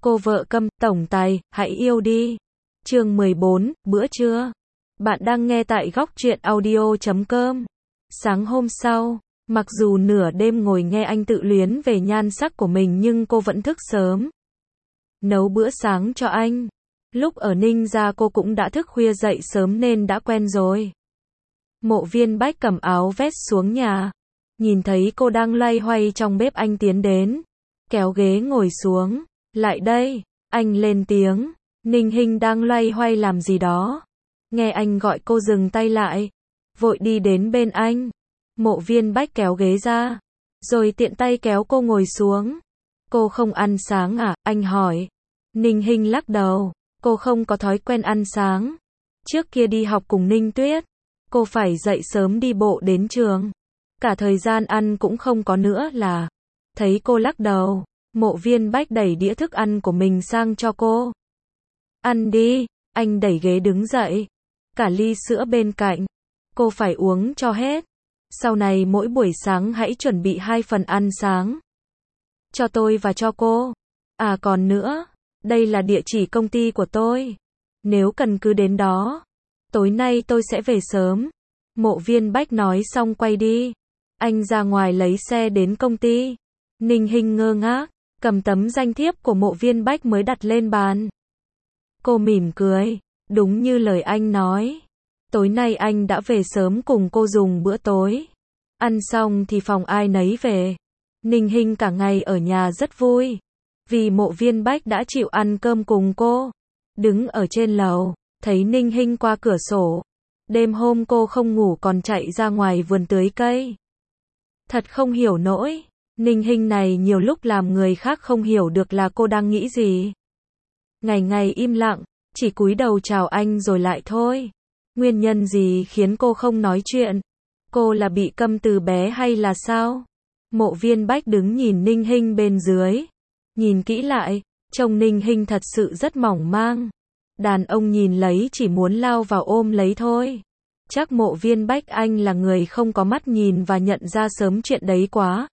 Cô vợ câm, tổng tài, hãy yêu đi. Chương 14, bữa trưa. Bạn đang nghe tại góc truyện audio.com. Sáng hôm sau, mặc dù nửa đêm ngồi nghe anh tự luyến về nhan sắc của mình nhưng cô vẫn thức sớm. Nấu bữa sáng cho anh. Lúc ở Ninh Gia cô cũng đã thức khuya dậy sớm nên đã quen rồi. Mộ Viên Bách cầm áo vest xuống nhà. Nhìn thấy cô đang loay hoay trong bếp anh tiến đến. Kéo ghế ngồi xuống. Lại đây, anh lên tiếng. Ninh Hinh đang loay hoay làm gì đó. Nghe anh gọi cô dừng tay lại. Vội đi đến bên anh. Mộ Viên Bách kéo ghế ra. Rồi tiện tay kéo cô ngồi xuống. Cô không ăn sáng à? Anh hỏi. Ninh Hinh lắc đầu. Cô không có thói quen ăn sáng. Trước kia đi học cùng Ninh Tuyết. Cô phải dậy sớm đi bộ đến trường. Cả thời gian ăn cũng không có nữa là. Thấy cô lắc đầu. Mộ Viên Bách đẩy đĩa thức ăn của mình sang cho cô. Ăn đi, anh đẩy ghế đứng dậy. Cả ly sữa bên cạnh. Cô phải uống cho hết. Sau này mỗi buổi sáng hãy chuẩn bị 2 phần ăn sáng. Cho tôi và cho cô. À còn nữa, đây là địa chỉ công ty của tôi. Nếu cần cứ đến đó. Tối nay tôi sẽ về sớm. Mộ Viên Bách nói xong quay đi. Anh ra ngoài lấy xe đến công ty. Ninh Hinh ngơ ngác. Cầm tấm danh thiếp của Mộ Viên Bách mới đặt lên bàn. Cô mỉm cười. Đúng như lời anh nói. Tối nay anh đã về sớm cùng cô dùng bữa tối. Ăn xong thì phòng ai nấy về. Ninh Hinh cả ngày ở nhà rất vui. Vì Mộ Viên Bách đã chịu ăn cơm cùng cô. Đứng ở trên lầu, thấy Ninh Hinh qua cửa sổ. Đêm hôm cô không ngủ còn chạy ra ngoài vườn tưới cây. Thật không hiểu nổi. Ninh Hinh này nhiều lúc làm người khác không hiểu được là cô đang nghĩ gì. Ngày ngày im lặng, chỉ cúi đầu chào anh rồi lại thôi. Nguyên nhân gì khiến cô không nói chuyện? Cô là bị câm từ bé hay là sao? Mộ Viên Bách đứng nhìn Ninh Hinh bên dưới. Nhìn kỹ lại, trông Ninh Hinh thật sự rất mỏng mang. Đàn ông nhìn lấy chỉ muốn lao vào ôm lấy thôi. Chắc Mộ Viên Bách anh là người không có mắt nhìn và nhận ra sớm chuyện đấy quá.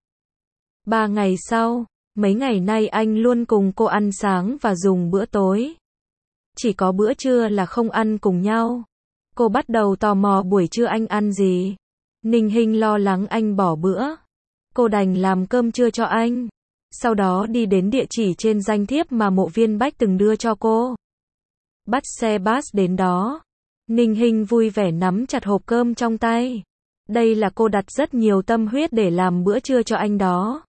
3 ngày sau, mấy ngày nay anh luôn cùng cô ăn sáng và dùng bữa tối. Chỉ có bữa trưa là không ăn cùng nhau. Cô bắt đầu tò mò buổi trưa anh ăn gì. Ninh Hinh lo lắng anh bỏ bữa. Cô đành làm cơm trưa cho anh. Sau đó đi đến địa chỉ trên danh thiếp mà Mộ Viên Bách từng đưa cho cô. Bắt xe bus đến đó. Ninh Hinh vui vẻ nắm chặt hộp cơm trong tay. Đây là cô đặt rất nhiều tâm huyết để làm bữa trưa cho anh đó.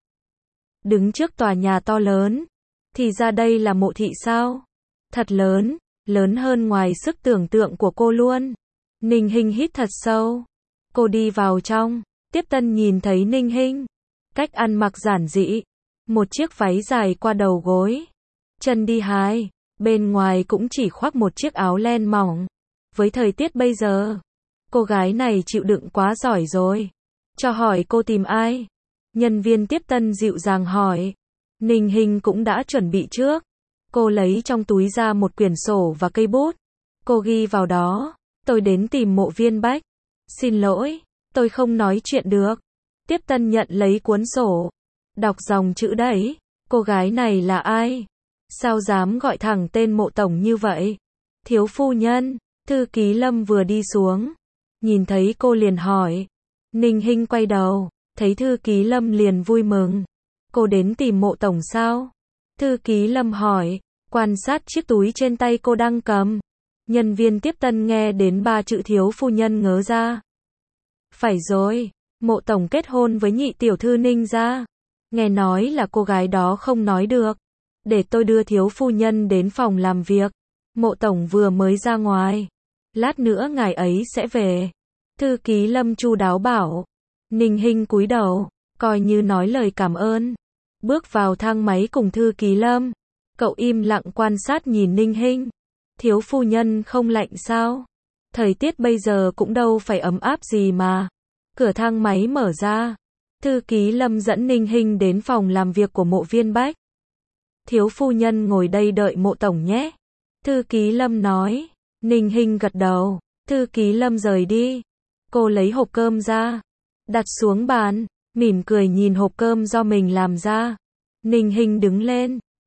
Đứng trước tòa nhà to lớn. Thì ra đây là mộ thị sao? Thật lớn, lớn hơn ngoài sức tưởng tượng của cô luôn. Ninh Hinh hít thật sâu. Cô đi vào trong. Tiếp tân nhìn thấy Ninh Hinh. Cách ăn mặc giản dị. Một chiếc váy dài qua đầu gối. Chân đi hài. Bên ngoài cũng chỉ khoác một chiếc áo len mỏng. Với thời tiết bây giờ, cô gái này chịu đựng quá giỏi rồi. Cho hỏi cô tìm ai? Nhân viên tiếp tân dịu dàng hỏi. Ninh Hinh cũng đã chuẩn bị trước. Cô lấy trong túi ra một quyển sổ và cây bút. Cô ghi vào đó. Tôi đến tìm Mộ Viên Bách. Xin lỗi, tôi không nói chuyện được. Tiếp tân nhận lấy cuốn sổ. Đọc dòng chữ đấy. Cô gái này là ai? Sao dám gọi thẳng tên Mộ tổng như vậy? Thiếu phu nhân. Thư ký Lâm vừa đi xuống. Nhìn thấy cô liền hỏi. Ninh Hinh quay đầu. Thấy thư ký Lâm liền vui mừng. Cô đến tìm Mộ tổng sao? Thư ký Lâm hỏi. Quan sát chiếc túi trên tay cô đang cầm. Nhân viên tiếp tân nghe đến 3 chữ thiếu phu nhân ngớ ra. Phải rồi, Mộ tổng kết hôn với nhị tiểu thư Ninh gia. Nghe nói là cô gái đó không nói được. Để tôi đưa thiếu phu nhân đến phòng làm việc. Mộ tổng vừa mới ra ngoài. Lát nữa ngài ấy sẽ về. Thư ký Lâm chu đáo bảo. Ninh Hinh cúi đầu, coi như nói lời cảm ơn. Bước vào thang máy cùng thư ký Lâm. Cậu im lặng quan sát nhìn Ninh Hinh. Thiếu phu nhân không lạnh sao? Thời tiết bây giờ cũng đâu phải ấm áp gì mà. Cửa thang máy mở ra. Thư ký Lâm dẫn Ninh Hinh đến phòng làm việc của Mộ Viên Bách. Thiếu phu nhân ngồi đây đợi Mộ tổng nhé. Thư ký Lâm nói. Ninh Hinh gật đầu. Thư ký Lâm rời đi. Cô lấy hộp cơm ra. Đặt xuống bàn. Mỉm cười nhìn hộp cơm do mình làm ra. Ninh Hinh đứng lên.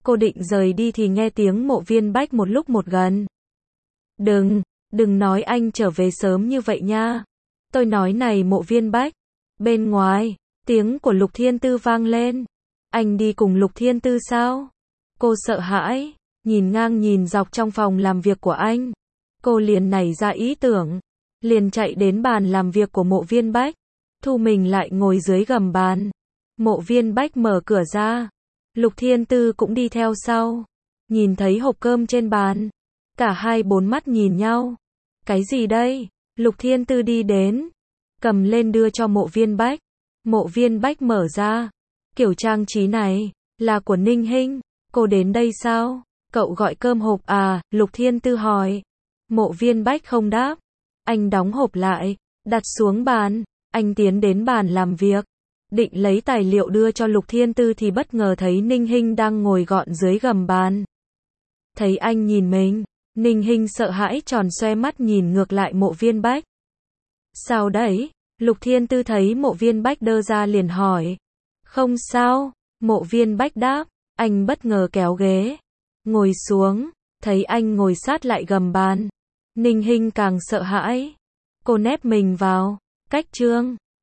Cô định rời đi thì nghe tiếng Mộ Viên Bách một lúc một gần. Đừng nói anh trở về sớm như vậy nha. Tôi nói này Mộ Viên Bách. Bên ngoài, tiếng của Lục Thiên Tư vang lên. Anh đi cùng Lục Thiên Tư sao? Cô sợ hãi, nhìn ngang nhìn dọc trong phòng làm việc của anh. Cô liền nảy ra ý tưởng, liền chạy đến bàn làm việc của Mộ Viên Bách, thu mình lại ngồi dưới gầm bàn. Mộ Viên Bách mở cửa ra, Lục Thiên Tư cũng đi theo sau. Nhìn thấy hộp cơm trên bàn, cả hai bốn mắt nhìn nhau. Cái gì đây? Lục Thiên Tư đi đến, cầm lên đưa cho Mộ Viên Bách. Mộ Viên Bách mở ra, kiểu trang trí này là của Ninh Hinh. Cô đến đây sao? Cậu gọi cơm hộp à? Lục Thiên Tư hỏi. Mộ Viên Bách không đáp. Anh đóng hộp lại, đặt xuống bàn. Anh tiến đến bàn làm việc, định lấy tài liệu đưa cho Lục Thiên Tư thì bất ngờ thấy Ninh Hinh đang ngồi gọn dưới gầm bàn. Thấy anh nhìn mình, Ninh Hinh sợ hãi tròn xoe mắt nhìn ngược lại Mộ Viên Bách. Sao đấy? Lục Thiên Tư thấy Mộ Viên Bách đơ ra liền hỏi. Không sao, Mộ Viên Bách đáp. Anh bất ngờ kéo ghế, ngồi xuống, thấy anh ngồi sát lại gầm bàn. Ninh Hinh càng sợ hãi. Cô nép mình vào, cách chương.